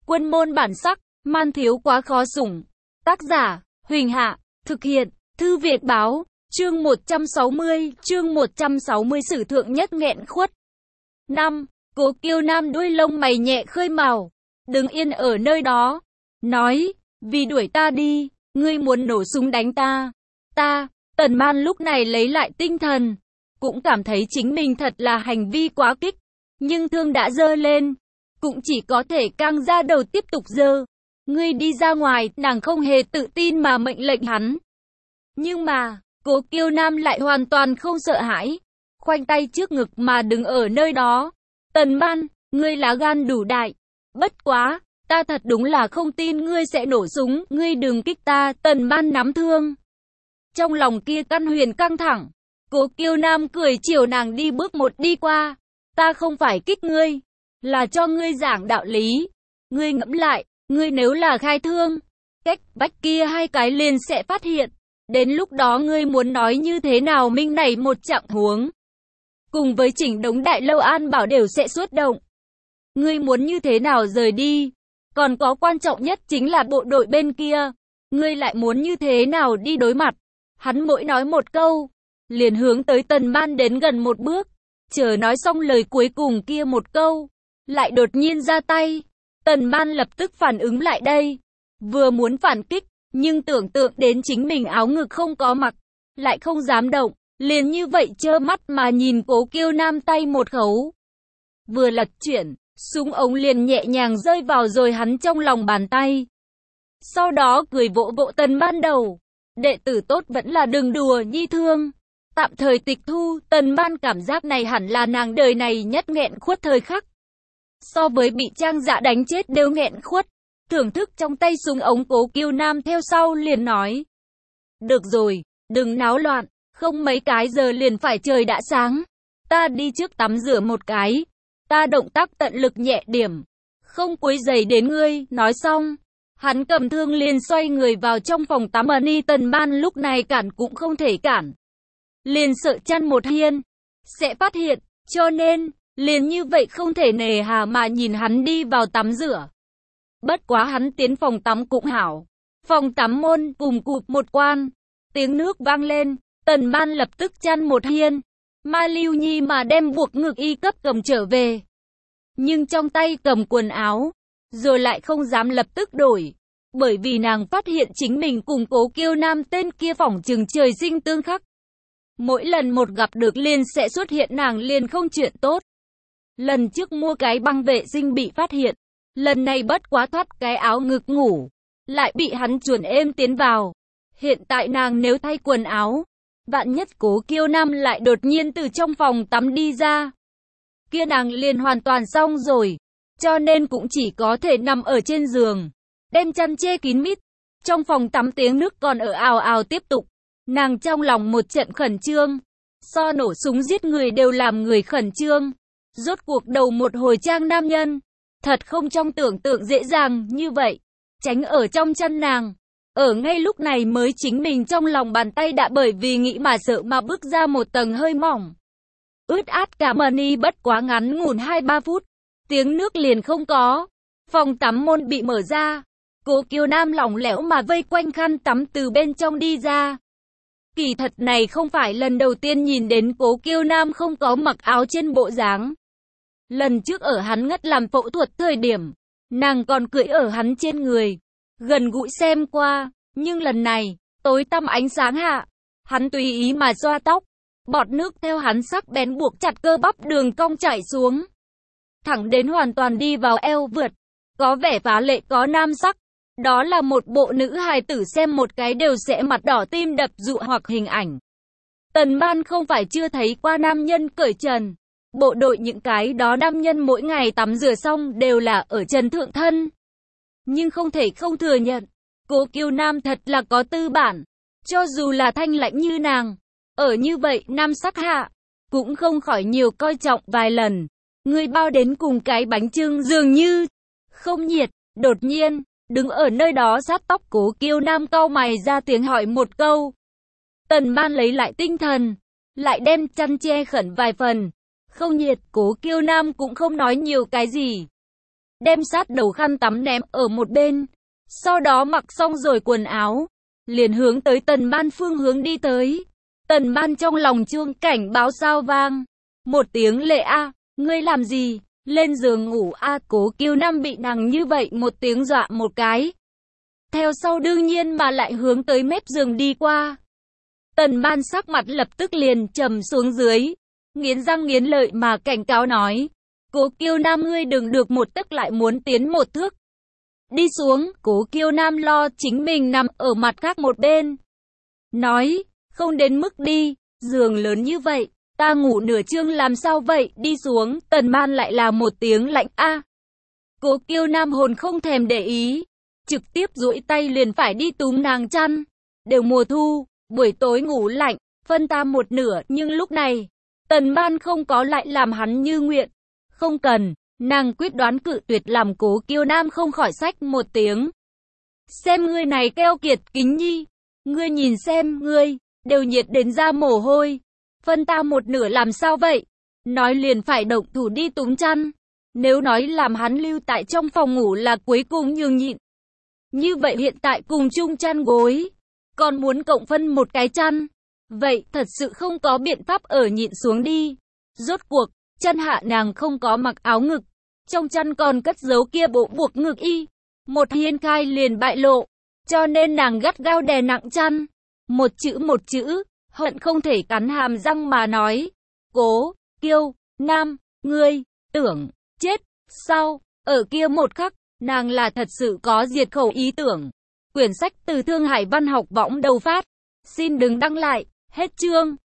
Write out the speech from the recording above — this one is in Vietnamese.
Quân môn bản sắc, man thiếu quá khó sủng. Tác giả, Huỳnh Hạ, thực hiện, Thư Việt Báo, chương 160 sử thượng nhất nghẹn khuất. 5. Cố Kiêu Nam đuôi lông mày nhẹ khơi mào, đứng yên ở nơi đó, nói, vì đuổi ta đi, ngươi muốn nổ súng đánh ta. Tần Man lúc này lấy lại tinh thần, cũng cảm thấy chính mình thật là hành vi quá kích, nhưng thương đã giơ lên, cũng chỉ có thể căng ra đầu tiếp tục giơ. Ngươi đi ra ngoài, nàng không hề tự tin mà mệnh lệnh hắn. Nhưng mà, Cố Kiêu Nam lại hoàn toàn không sợ hãi, khoanh tay trước ngực mà đứng ở nơi đó. Tần Man, ngươi lá gan đủ đại, bất quá, ta thật đúng là không tin ngươi sẽ nổ súng, ngươi đừng kích ta. Tần Man nắm thương, trong lòng kia căn huyền căng thẳng. Cố Kiêu Nam cười chiều nàng đi bước một đi qua. Ta không phải kích ngươi, là cho ngươi giảng đạo lý. Ngươi ngẫm lại, ngươi nếu là khai thương, cách vách kia hai cái liền sẽ phát hiện. Đến lúc đó ngươi muốn nói như thế nào minh này một trạng huống. Cùng với chỉnh đống đại lâu an bảo đều sẽ xuất động. Ngươi muốn như thế nào rời đi? Còn có quan trọng nhất chính là bộ đội bên kia. Ngươi lại muốn như thế nào đi đối mặt? Hắn mỗi nói một câu, liền hướng tới Tần Man đến gần một bước. Chờ nói xong lời cuối cùng kia một câu, lại đột nhiên ra tay. Tần Man lập tức phản ứng lại đây. Vừa muốn phản kích, nhưng tưởng tượng đến chính mình áo ngực không có mặc, lại không dám động, liền như vậy trơ mắt mà nhìn Cố Kiêu Nam tay một khấu. Vừa lật chuyển, súng ống liền nhẹ nhàng rơi vào rồi hắn trong lòng bàn tay. Sau đó cười vỗ vỗ Tần Man đầu. Đệ tử tốt vẫn là đừng đùa nhi thương. Tạm thời tịch thu. Tần Man cảm giác này hẳn là nàng đời này nhất nghẹn khuất thời khắc. So với bị Trang Dạ đánh chết đều nghẹn khuất. Thưởng thức trong tay súng ống, Cố Kiêu Nam theo sau liền nói. Được rồi, đừng náo loạn, không mấy cái giờ liền phải trời đã sáng. Ta đi trước tắm rửa một cái. Ta động tác tận lực nhẹ điểm, không quấy rầy đến ngươi. Nói xong, hắn cầm thương liền xoay người vào trong phòng tắm. Ni Tần Man lúc này cản cũng không thể cản. Liền sợ chăn một hiên sẽ phát hiện, cho nên, liền như vậy không thể nề hà mà nhìn hắn đi vào tắm rửa. Bất quá hắn tiến phòng tắm cũng hảo. Phòng tắm môn cùng cụp một quan. Tiếng nước vang lên, Tần Man lập tức chăn một hiên. Ma Lưu Nhi mà đem buộc ngực y cấp cầm trở về. Nhưng trong tay cầm quần áo, rồi lại không dám lập tức đổi. Bởi vì nàng phát hiện chính mình cùng Cố Kiêu Nam tên kia phỏng chừng trời sinh tương khắc. Mỗi lần một gặp được liền sẽ xuất hiện, nàng liền không chuyện tốt. Lần trước mua cái băng vệ sinh bị phát hiện. Lần này bất quá thoát cái áo ngực ngủ, lại bị hắn chuồn êm tiến vào. Hiện tại nàng nếu thay quần áo, vạn nhất Cố Kiêu Nam lại đột nhiên từ trong phòng tắm đi ra, kia nàng liền hoàn toàn xong rồi. Cho nên cũng chỉ có thể nằm ở trên giường, đem chăn che kín mít. Trong phòng tắm tiếng nước còn ở ào ào tiếp tục. Nàng trong lòng một trận khẩn trương. So nổ súng giết người đều làm người khẩn trương. Rốt cuộc đầu một hồi trang nam nhân, thật không trong tưởng tượng dễ dàng như vậy. Tránh ở trong chân nàng. Ở ngay lúc này mới chính mình trong lòng bàn tay đã bởi vì nghĩ mà sợ mà bước ra một tầng hơi mỏng. Ướt át cả Ni bất quá ngắn ngủn 2-3 phút. Tiếng nước liền không có. Phòng tắm môn bị mở ra. Cố Kiêu Nam lỏng lẻo mà vây quanh khăn tắm từ bên trong đi ra. Kỳ thật này không phải lần đầu tiên nhìn đến Cố Kiêu Nam không có mặc áo trên bộ dáng. Lần trước ở hắn ngất làm phẫu thuật thời điểm, nàng còn cưỡi ở hắn trên người, gần gũi xem qua. Nhưng lần này, tối tăm ánh sáng hạ, hắn tùy ý mà xoa tóc, bọt nước theo hắn sắc bén buộc chặt cơ bắp đường cong chảy xuống, thẳng đến hoàn toàn đi vào eo vượt, có vẻ phá lệ có nam sắc. Đó là một bộ nữ hài tử xem một cái đều sẽ mặt đỏ tim đập dụ hoặc hình ảnh. Tần Man không phải chưa thấy qua nam nhân cởi trần. Bộ đội những cái đó nam nhân mỗi ngày tắm rửa xong đều là ở trần thượng thân. Nhưng không thể không thừa nhận, Cố Kiêu Nam thật là có tư bản. Cho dù là thanh lãnh như nàng, ở như vậy nam sắc hạ, cũng không khỏi nhiều coi trọng vài lần. Người bao đến cùng cái bánh chưng dường như không nhiệt. Đột nhiên, đứng ở nơi đó sát tóc Cố Kiêu Nam cau mày ra tiếng hỏi một câu. Tần Man lấy lại tinh thần, lại đem chăn che khẩn vài phần. Không nhiệt. Cố Kiêu Nam cũng không nói nhiều cái gì. đem sát đầu khăn tắm ném ở một bên. Sau đó mặc xong rồi quần áo, liền hướng tới Tần Ban phương hướng đi tới. Tần Ban trong lòng chuông cảnh báo sao vang. Một tiếng Lệ a, ngươi làm gì? Lên giường ngủ a. Cố Kiêu Nam bị nàng như vậy một tiếng dọa một cái. Theo sau đương nhiên mà lại hướng tới mép giường đi qua. Tần Ban sắc mặt lập tức liền trầm xuống dưới, nghiến răng nghiến lợi mà cảnh cáo nói. Cố Kiêu Nam, ngươi đừng được một tấc lại muốn tiến một thước. Đi xuống. Cố Kiêu Nam lo chính mình nằm ở mặt khác một bên. Nói, không đến mức đi, giường lớn như vậy, ta ngủ nửa chương làm sao vậy, đi xuống. Tần Ban lại là một tiếng lạnh a. Cố Kiêu Nam hồn không thèm để ý, trực tiếp duỗi tay liền phải đi túm nàng chăn. Đều mùa thu, buổi tối ngủ lạnh, phân ta một nửa, nhưng lúc này, Tần Ban không có lại làm hắn như nguyện. Không cần, nàng quyết đoán cự tuyệt, làm Cố Kiêu Nam không khỏi xách một tiếng. Xem ngươi này keo kiệt kính nhi, ngươi nhìn xem, ngươi, đều nhiệt đến ra mồ hôi. Phân ta một nửa làm sao vậy? Nói liền phải động thủ đi túm chăn. Nếu nói làm hắn lưu tại trong phòng ngủ là cuối cùng nhường nhịn. Như vậy hiện tại cùng chung chăn gối, còn muốn cộng phân một cái chăn. Vậy thật sự không có biện pháp ở nhịn xuống đi. Rốt cuộc, chân hạ nàng không có mặc áo ngực. Trong chăn còn cất giấu kia bộ buộc ngực y. Một hiên khai liền bại lộ. Cho nên nàng gắt gao đè nặng chăn. Một chữ, hận không thể cắn hàm răng mà nói. Cố Kiêu Nam, ngươi tưởng chết sao? Ở kia một khắc, nàng là thật sự có diệt khẩu ý tưởng. Quyển sách từ Thương Hải Văn học võng đầu phát. Xin đừng đăng lại. Hết chương.